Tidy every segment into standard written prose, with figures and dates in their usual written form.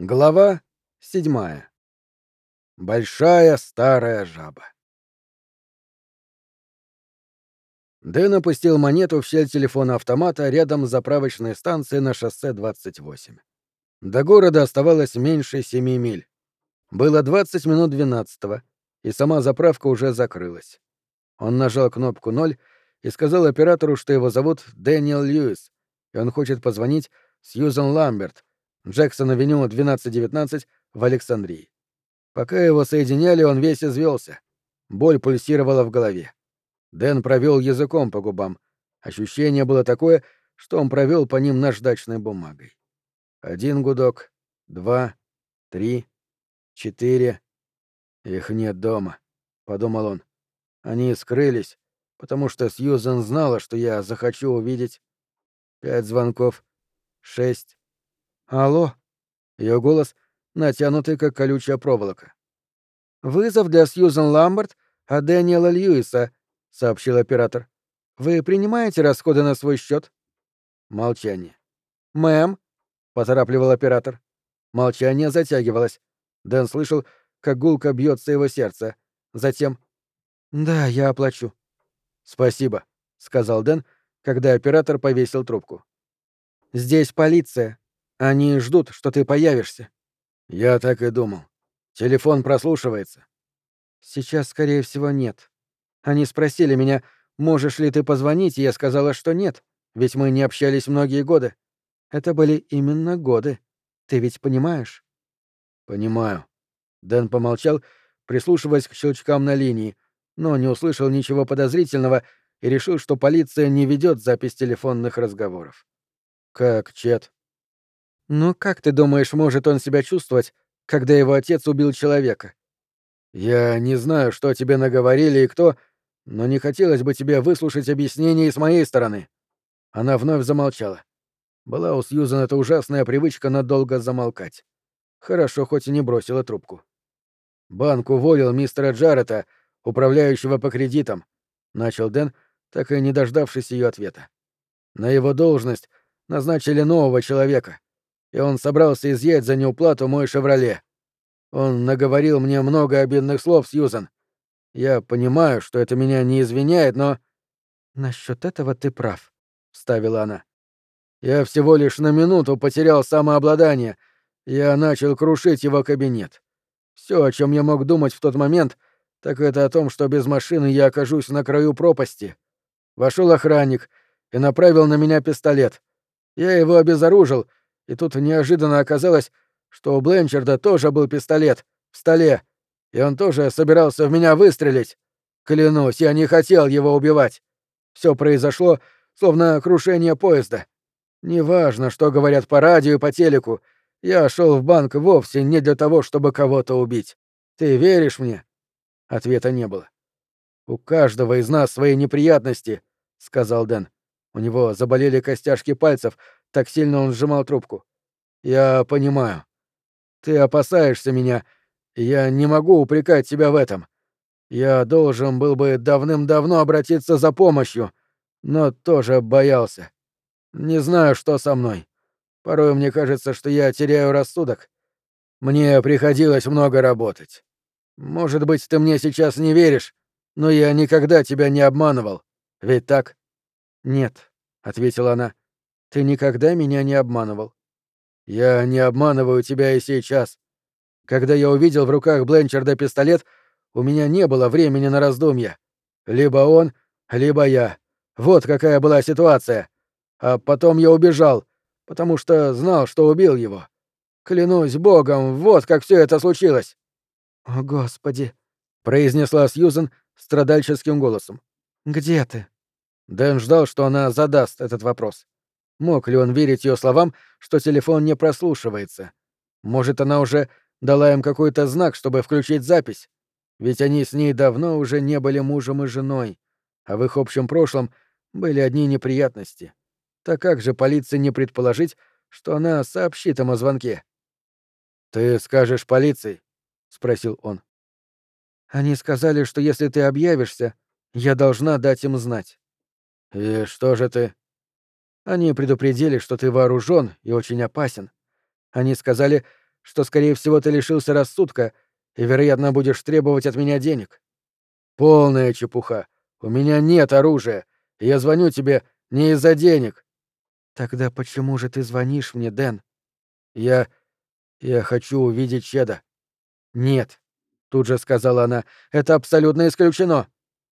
Глава 7. Большая старая жаба. Дэн опустил монету в щель телефона-автомата рядом с заправочной станцией на шоссе 28. До города оставалось меньше 7 миль. Было 20 минут 12-го, и сама заправка уже закрылась. Он нажал кнопку 0 и сказал оператору, что его зовут Дэниел Льюис, и он хочет позвонить Сьюзан Ламберт, Джексон-авеню 1219 в Александрии. Пока его соединяли, он весь извелся. Боль пульсировала в голове. Дэн провел языком по губам. Ощущение было такое, что он провел по ним наждачной бумагой. 1 гудок, 2, 3, 4. Их нет дома, — подумал он. Они скрылись, потому что Сьюзен знала, что я захочу увидеть. 5 звонков. 6. Алло. Ее голос натянутый, как колючая проволока. «Вызов для Сьюзан Ламберт от Дэниела Льюиса», — сообщил оператор. «Вы принимаете расходы на свой счет?» Молчание. «Мэм», — поторапливал оператор. Молчание затягивалось. Дэн слышал, как гулко бьется его сердце. Затем «Да, я оплачу». «Спасибо», — сказал Дэн, когда оператор повесил трубку. «Здесь полиция. Они ждут, что ты появишься». «Я так и думал. Телефон прослушивается». «Сейчас, скорее всего, нет. Они спросили меня, можешь ли ты позвонить, и я сказала, что нет, ведь мы не общались многие годы. Это были именно годы. Ты ведь понимаешь?» «Понимаю». Дэн помолчал, прислушиваясь к щелчкам на линии, но не услышал ничего подозрительного и решил, что полиция не ведет запись телефонных разговоров. «Как Чет?» «Ну как ты думаешь, может он себя чувствовать, когда его отец убил человека?» «Я не знаю, что тебе наговорили и кто, но не хотелось бы тебе выслушать объяснений с моей стороны». Она вновь замолчала. Была у Сьюзан эта ужасная привычка надолго замолкать. Хорошо, хоть и не бросила трубку. «Банк уволил мистера Джаррета, управляющего по кредитам», — начал Дэн, так и не дождавшись ее ответа. «На его должность назначили нового человека, и он собрался изъять за неуплату мой «Шевроле». Он наговорил мне много обидных слов, Сьюзан. Я понимаю, что это меня не извиняет, но...» «Насчёт этого ты прав», — вставила она. «Я всего лишь на минуту потерял самообладание. Я начал крушить его кабинет. Все, о чем я мог думать в тот момент, так это о том, что без машины я окажусь на краю пропасти. Вошел охранник и направил на меня пистолет. Я его обезоружил, и тут неожиданно оказалось, что у Бленчарда тоже был пистолет в столе, и он тоже собирался в меня выстрелить. Клянусь, я не хотел его убивать. Все произошло, словно крушение поезда. Неважно, что говорят по радио и по телеку, я шел в банк вовсе не для того, чтобы кого-то убить. Ты веришь мне?» Ответа не было. «У каждого из нас свои неприятности», — сказал Дэн. У него заболели костяшки пальцев, так сильно он сжимал трубку. «Я понимаю. Ты опасаешься меня, и я не могу упрекать тебя в этом. Я должен был бы давным-давно обратиться за помощью, но тоже боялся. Не знаю, что со мной. Порой мне кажется, что я теряю рассудок. Мне приходилось много работать. Может быть, ты мне сейчас не веришь, но я никогда тебя не обманывал. Ведь так?» «Нет», — ответила она, — «ты никогда меня не обманывал». «Я не обманываю тебя и сейчас. Когда я увидел в руках Бленчарда пистолет, у меня не было времени на раздумья. Либо он, либо я. Вот какая была ситуация. А потом я убежал, потому что знал, что убил его. Клянусь богом, вот как все это случилось». «О, Господи», — произнесла Сьюзен страдальческим голосом. «Где ты?» Дэн ждал, что она задаст этот вопрос. Мог ли он верить ее словам, что телефон не прослушивается? Может, она уже дала им какой-то знак, чтобы включить запись? Ведь они с ней давно уже не были мужем и женой, а в их общем прошлом были одни неприятности. Так как же полиции не предположить, что она сообщит им о звонке? «Ты скажешь полиции?» — спросил он. «Они сказали, что если ты объявишься, я должна дать им знать». «И что же ты?» «Они предупредили, что ты вооружен и очень опасен. Они сказали, что, скорее всего, ты лишился рассудка и, вероятно, будешь требовать от меня денег. Полная чепуха. У меня нет оружия, и я звоню тебе не из-за денег. Тогда почему же ты звонишь мне, Дэн? Я... я хочу увидеть Чеда. Нет, тут же сказала она, это абсолютно исключено.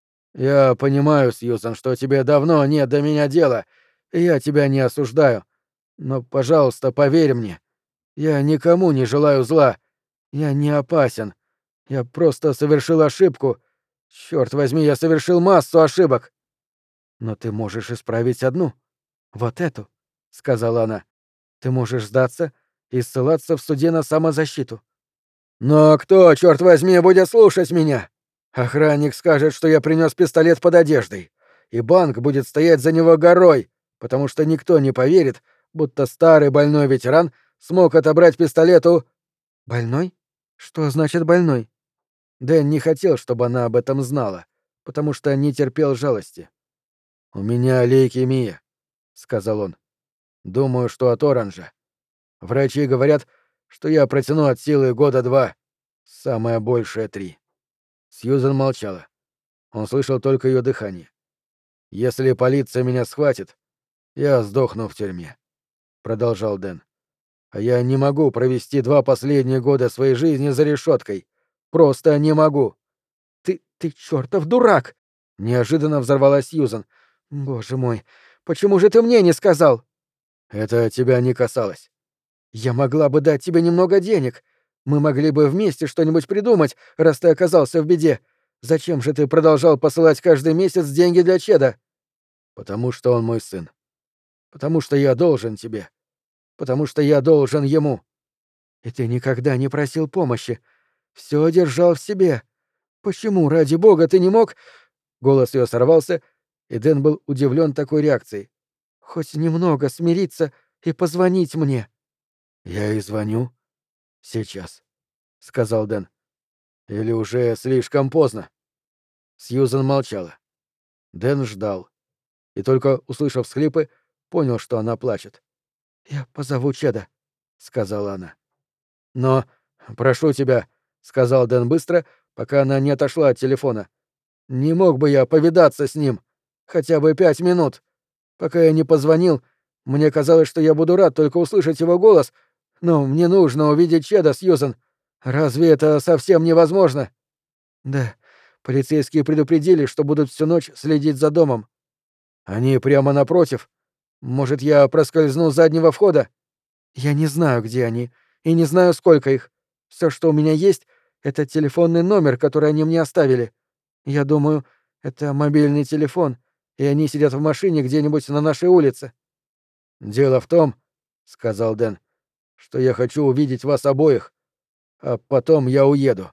Я понимаю, Сьюзан, что тебе давно нет до меня дела, и я тебя не осуждаю. Но, пожалуйста, поверь мне, я никому не желаю зла. Я не опасен. Я просто совершил ошибку. Черт возьми, я совершил массу ошибок. Но ты можешь исправить одну. Вот эту, сказала она. Ты можешь сдаться и ссылаться в суде на самозащиту. Но кто, черт возьми, будет слушать меня? Охранник скажет, что я принес пистолет под одеждой, и банк будет стоять за него горой, потому что никто не поверит, будто старый больной ветеран смог отобрать пистолет у... Больной? Что значит больной? Дэн не хотел, чтобы она об этом знала, потому что не терпел жалости. «У меня лейкемия», — сказал он. «Думаю, что от оранжа. Врачи говорят, что я протяну от силы года 2, самое большее 3». Сьюзен молчала. Он слышал только ее дыхание. «Если полиция меня схватит, я сдохну в тюрьме», — продолжал Дэн. «А я не могу провести 2 последние года своей жизни за решеткой. Просто не могу». Ты чертов дурак! Неожиданно взорвалась Сьюзан. Боже мой, почему же ты мне не сказал? Это тебя не касалось. Я могла бы дать тебе немного денег. Мы могли бы вместе что-нибудь придумать, раз ты оказался в беде. Зачем же ты продолжал посылать каждый месяц деньги для Чеда? Потому что он мой сын. Потому что я должен тебе. Потому что я должен ему. И ты никогда не просил помощи. Все держал в себе. Почему, ради бога, ты не мог... Голос ее сорвался, и Дэн был удивлен такой реакцией. «Хоть немного смириться и позвонить мне». «Я и звоню. Сейчас», — сказал Дэн. «Или уже слишком поздно?» Сьюзан молчала. Дэн ждал. И только, услышав всхлипы, понял, что она плачет. «Я позову Чеда», — сказала она. «Но... прошу тебя», — сказал Дэн быстро, пока она не отошла от телефона. «Не мог бы я повидаться с ним? Хотя бы 5 минут. Пока я не позвонил, мне казалось, что я буду рад только услышать его голос, но мне нужно увидеть Чеда, Сьюзан. Разве это совсем невозможно?» «Да, полицейские предупредили, что будут всю ночь следить за домом. Они прямо напротив. Может, я проскользну с заднего входа? Я не знаю, где они, и не знаю, сколько их. Все, что у меня есть, — это телефонный номер, который они мне оставили. Я думаю, это мобильный телефон, и они сидят в машине где-нибудь на нашей улице». «Дело в том, — сказал Дэн, — что я хочу увидеть вас обоих, а потом я уеду.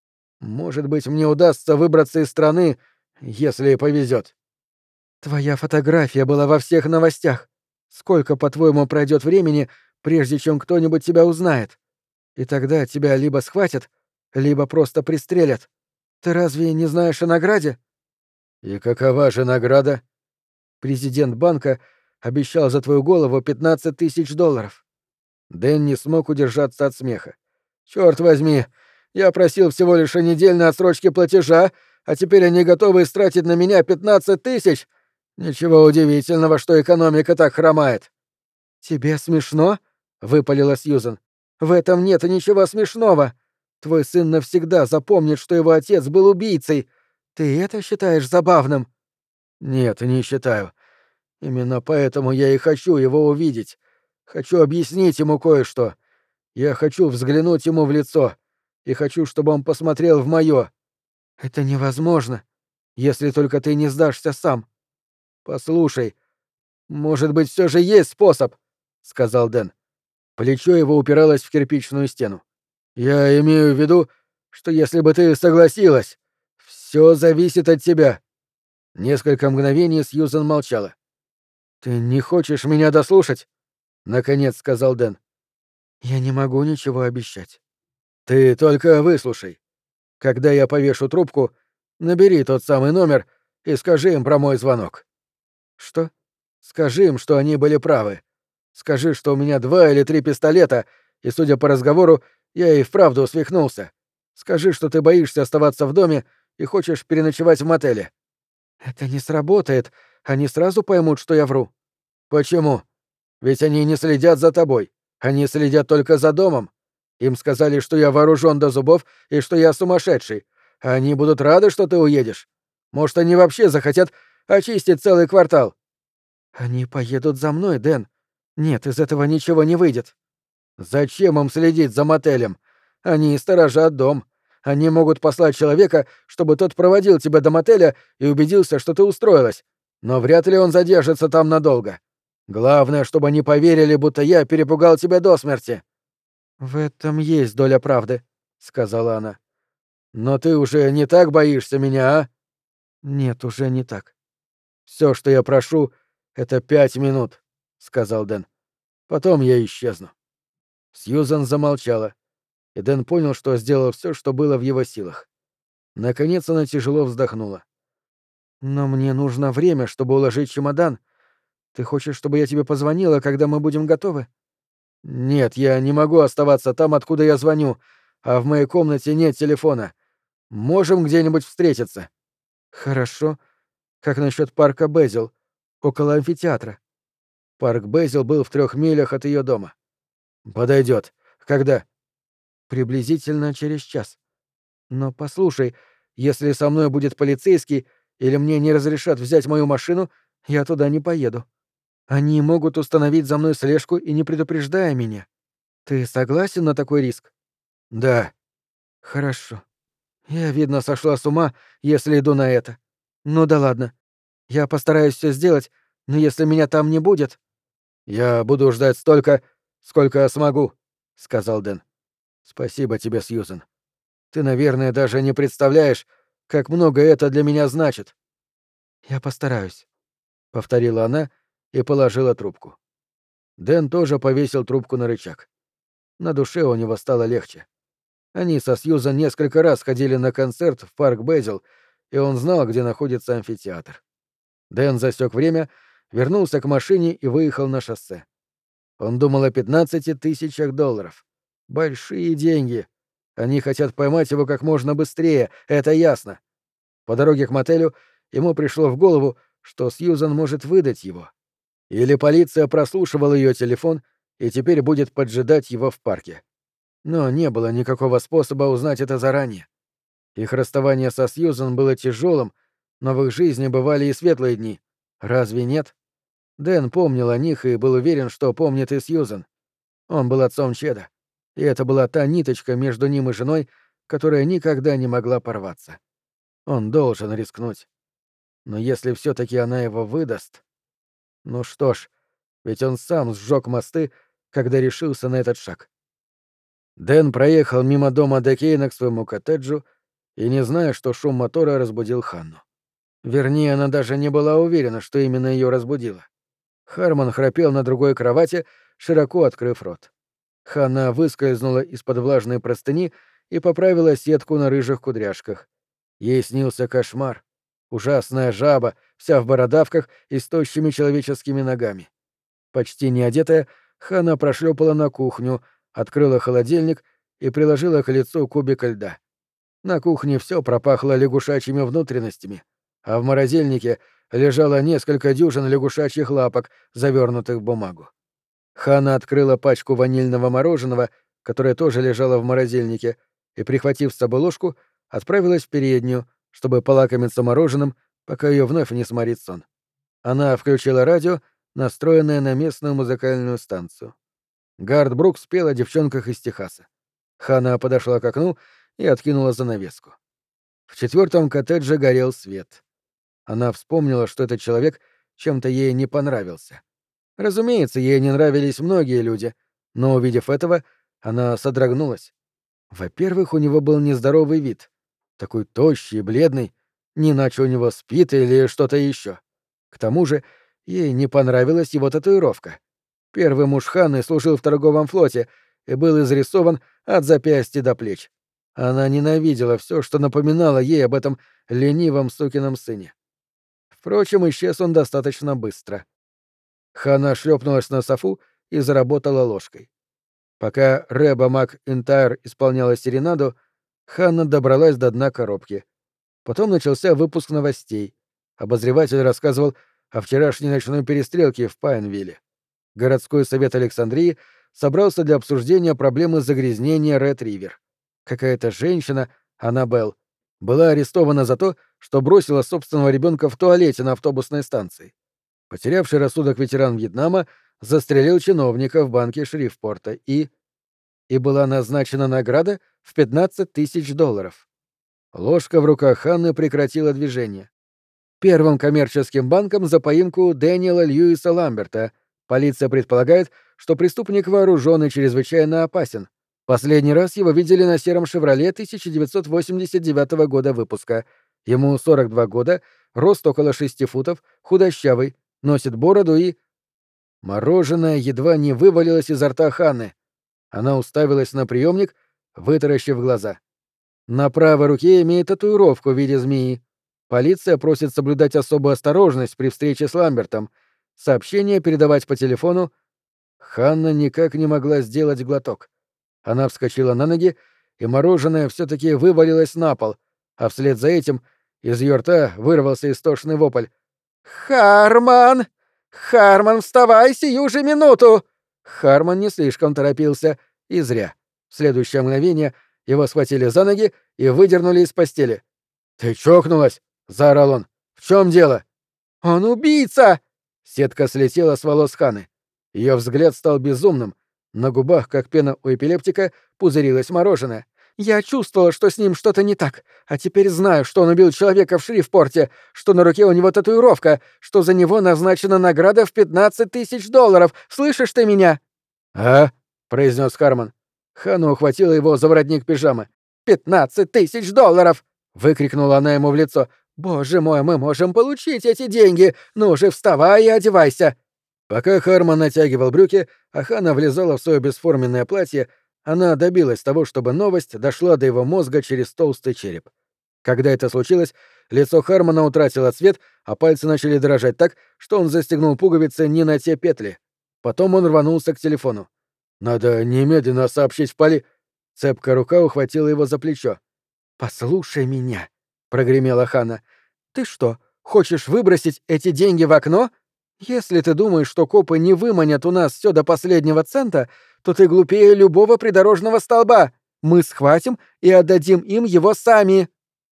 Может быть, мне удастся выбраться из страны, если повезет». «Твоя фотография была во всех новостях. Сколько, по-твоему, пройдет времени, прежде чем кто-нибудь тебя узнает? И тогда тебя либо схватят, либо просто пристрелят. Ты разве не знаешь о награде?» «И какова же награда?» «Президент банка обещал за твою голову $15 000». Дэн не смог удержаться от смеха. «Чёрт возьми, я просил всего лишь о недельной отсрочке платежа, а теперь они готовы истратить на меня 15 000? Ничего удивительного, что экономика так хромает». «Тебе смешно?» — выпалила Сьюзан. «В этом нет ничего смешного. Твой сын навсегда запомнит, что его отец был убийцей. Ты это считаешь забавным?» «Нет, не считаю. Именно поэтому я и хочу его увидеть. Хочу объяснить ему кое-что. Я хочу взглянуть ему в лицо. И хочу, чтобы он посмотрел в моё. Это невозможно, если только ты не сдашься сам. Послушай, может быть, все же есть способ, сказал Дэн. Плечо его упиралось в кирпичную стену. Я имею в виду, что если бы ты согласилась, все зависит от тебя. Несколько мгновений Сьюзан молчала. Ты не хочешь меня дослушать? Наконец сказал Дэн. Я не могу ничего обещать. Ты только выслушай. Когда я повешу трубку, набери тот самый номер и скажи им про мой звонок. Что? Скажи им, что они были правы. Скажи, что у меня 2 или 3 пистолета, и, судя по разговору, я и вправду свихнулся. Скажи, что ты боишься оставаться в доме и хочешь переночевать в мотеле». «Это не сработает. Они сразу поймут, что я вру». «Почему? Ведь они не следят за тобой. Они следят только за домом. Им сказали, что я вооружен до зубов и что я сумасшедший. Они будут рады, что ты уедешь. Может, они вообще захотят очистить целый квартал». «Они поедут за мной, Дэн. Нет, из этого ничего не выйдет». «Зачем им следить за мотелем? Они сторожат дом. Они могут послать человека, чтобы тот проводил тебя до мотеля и убедился, что ты устроилась. Но вряд ли он задержится там надолго. Главное, чтобы они поверили, будто я перепугал тебя до смерти». «В этом есть доля правды», — сказала она. «Но ты уже не так боишься меня, а?» «Нет, уже не так». «Все, что я прошу, — это 5 минут», — сказал Дэн. «Потом я исчезну». Сьюзан замолчала, и Дэн понял, что сделал все, что было в его силах. Наконец она тяжело вздохнула. «Но мне нужно время, чтобы уложить чемодан. Ты хочешь, чтобы я тебе позвонила, когда мы будем готовы?» «Нет, я не могу оставаться там, откуда я звоню, а в моей комнате нет телефона. Можем где-нибудь встретиться?» «Хорошо. Как насчет парка Безил, около амфитеатра?» Парк Безил был в 3 милях от ее дома. «Подойдет. Когда?» «Приблизительно через час. Но послушай, если со мной будет полицейский или мне не разрешат взять мою машину, я туда не поеду. Они могут установить за мной слежку и не предупреждая меня. Ты согласен на такой риск?» «Да». «Хорошо. Я, видно, сошла с ума, если иду на это. Ну да ладно. Я постараюсь все сделать, но если меня там не будет...» «Я буду ждать столько, сколько смогу», — сказал Дэн. «Спасибо тебе, Сьюзен. Ты, наверное, даже не представляешь, как много это для меня значит». «Я постараюсь», — повторила она и положила трубку. Дэн тоже повесил трубку на рычаг. На душе у него стало легче. Они со Сьюзан несколько раз ходили на концерт в парк Безил, и он знал, где находится амфитеатр. Дэн засек время, вернулся к машине и выехал на шоссе. Он думал о 15 тысячах долларов. Большие деньги. Они хотят поймать его как можно быстрее, это ясно. По дороге к мотелю ему пришло в голову, что Сьюзан может выдать его. Или полиция прослушивала ее телефон и теперь будет поджидать его в парке. Но не было никакого способа узнать это заранее. Их расставание со Сьюзан было тяжелым, но в их жизни бывали и светлые дни. Разве нет? Дэн помнил о них и был уверен, что помнит и Сьюзан. Он был отцом Чеда, и это была та ниточка между ним и женой, которая никогда не могла порваться. Он должен рискнуть. Но если все-таки она его выдаст... Ну что ж, ведь он сам сжег мосты, когда решился на этот шаг. Дэн проехал мимо дома Деккейна к своему коттеджу и, не зная, что шум мотора разбудил Ханну. Вернее, она даже не была уверена, что именно ее разбудило. Хармон храпел на другой кровати, широко открыв рот. Ханна выскользнула из-под влажной простыни и поправила сетку на рыжих кудряшках. Ей снился кошмар. Ужасная жаба, вся в бородавках и с тощими человеческими ногами. Почти не одетая, Ханна прошлепала на кухню, открыла холодильник и приложила к лицу кубик льда. На кухне все пропахло лягушачьими внутренностями, а в морозильнике лежало несколько дюжин лягушачьих лапок, завернутых в бумагу. Ханна открыла пачку ванильного мороженого, которое тоже лежало в морозильнике, и, прихватив с собой ложку, отправилась в переднюю, чтобы полакомиться мороженым, пока ее вновь не сморит сон. Она включила радио, настроенное на местную музыкальную станцию. Гард Брукс пел о девчонках из Техаса. Ханна подошла к окну и откинула занавеску. В 4-м коттедже горел свет. Она вспомнила, что этот человек чем-то ей не понравился. Разумеется, ей не нравились многие люди, но, увидев этого, она содрогнулась. Во-первых, у него был нездоровый вид. Такой тощий и бледный, не иначе у него спит или что-то еще. К тому же, ей не понравилась его татуировка. Первый муж Ханны служил в торговом флоте и был изрисован от запястья до плеч. Она ненавидела все, что напоминало ей об этом ленивом сукином сыне. Впрочем, исчез он достаточно быстро. Ханна шлепнулась на софу и заработала ложкой. Пока Рэба МакИнтайр исполняла серенаду, Ханна добралась до дна коробки. Потом начался выпуск новостей. Обозреватель рассказывал о вчерашней ночной перестрелке в Пайнвилле. Городской совет Александрии собрался для обсуждения проблемы загрязнения Ред-Ривер. Какая-то женщина, Аннабелл, была арестована за то, что бросила собственного ребенка в туалете на автобусной станции. Потерявший рассудок ветеран Вьетнама застрелил чиновника в банке Шрифпорта и была назначена награда в $15 000. Ложка в руках Ханны прекратила движение. Первым коммерческим банком за поимку Дэниела Льюиса Ламберта. Полиция предполагает, что преступник вооружен и чрезвычайно опасен. Последний раз его видели на сером «Шевроле» 1989 года выпуска. Ему 42 года, рост около 6 футов, худощавый, носит бороду и... Мороженое едва не вывалилось изо рта Ханны. Она уставилась на приемник, вытаращив глаза. На правой руке имеет татуировку в виде змеи. Полиция просит соблюдать особую осторожность при встрече с Ламбертом. Сообщение передавать по телефону. Ханна никак не могла сделать глоток. Она вскочила на ноги, и мороженое все-таки вывалилось на пол, а вслед за этим из ее рта вырвался истошный вопль. «Харман! Харман, вставай сию же минуту!» Харман не слишком торопился, и зря. В следующее мгновение его схватили за ноги и выдернули из постели. «Ты чокнулась?» — заорал он. «В чем дело?» «Он убийца!» Сетка слетела с волос Ханны. Ее взгляд стал безумным. На губах, как пена у эпилептика, пузырилось мороженое. «Я чувствовала, что с ним что-то не так, а теперь знаю, что он убил человека в Шрифпорте, что на руке у него татуировка, что за него назначена награда в $15 000. Слышишь ты меня?» «А?» — произнес Харман. Ханна ухватила его за воротник пижамы. $15 000! Выкрикнула она ему в лицо. «Боже мой, мы можем получить эти деньги! Ну же, вставай и одевайся!» Пока Харман натягивал брюки, а Ханна влезала в свое бесформенное платье, она добилась того, чтобы новость дошла до его мозга через толстый череп. Когда это случилось, лицо Хармана утратило цвет, а пальцы начали дрожать так, что он застегнул пуговицы не на те петли. Потом он рванулся к телефону. «Надо немедленно сообщить в поли...» Цепкая рука ухватила его за плечо. «Послушай меня», — прогремела Ханна. «Ты что, хочешь выбросить эти деньги в окно? Если ты думаешь, что копы не выманят у нас все до последнего цента, то ты глупее любого придорожного столба. Мы схватим и отдадим им его сами».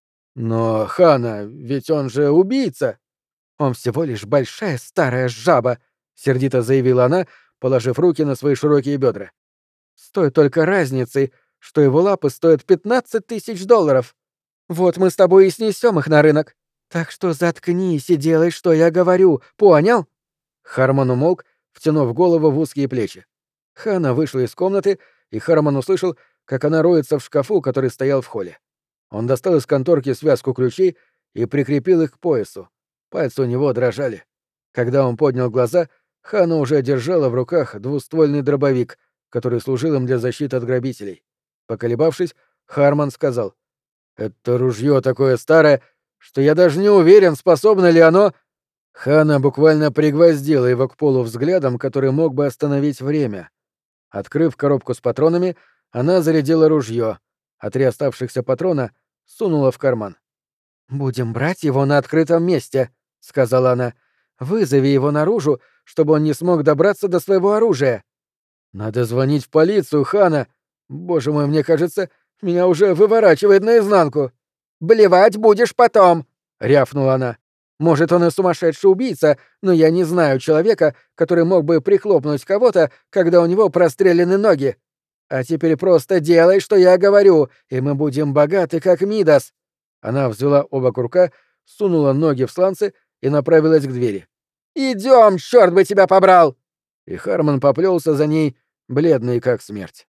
«Но, Ханна, ведь он же убийца». «Он всего лишь большая старая жаба», — сердито заявила она, положив руки на свои широкие бедра. «С той только разницей, что его лапы стоят $15 000. Вот мы с тобой и снесем их на рынок. Так что заткнись и делай, что я говорю, понял?» Харман умолк, втянув голову в узкие плечи. Ханна вышла из комнаты, и Харман услышал, как она роется в шкафу, который стоял в холле. Он достал из конторки связку ключей и прикрепил их к поясу. Пальцы у него дрожали. Когда он поднял глаза, Ханна уже держала в руках двуствольный дробовик, который служил им для защиты от грабителей. Поколебавшись, Харман сказал: «Это ружье такое старое, что я даже не уверен, способно ли оно...» Ханна буквально пригвоздила его к полу взглядом, который мог бы остановить время. Открыв коробку с патронами, она зарядила ружье, а 3 оставшихся патрона сунула в карман. «Будем брать его на открытом месте», — сказала она. «Вызови его наружу, чтобы он не смог добраться до своего оружия». «Надо звонить в полицию, Ханна. Боже мой, мне кажется, меня уже выворачивает наизнанку». «Блевать будешь потом», — рявкнула она. «Может, он и сумасшедший убийца, но я не знаю человека, который мог бы прихлопнуть кого-то, когда у него прострелены ноги. А теперь просто делай, что я говорю, и мы будем богаты, как Мидас». Она взяла оба курка, сунула ноги в сланцы и направилась к двери. «Идем, черт бы тебя побрал!» И Харман поплелся за ней, бледный как смерть.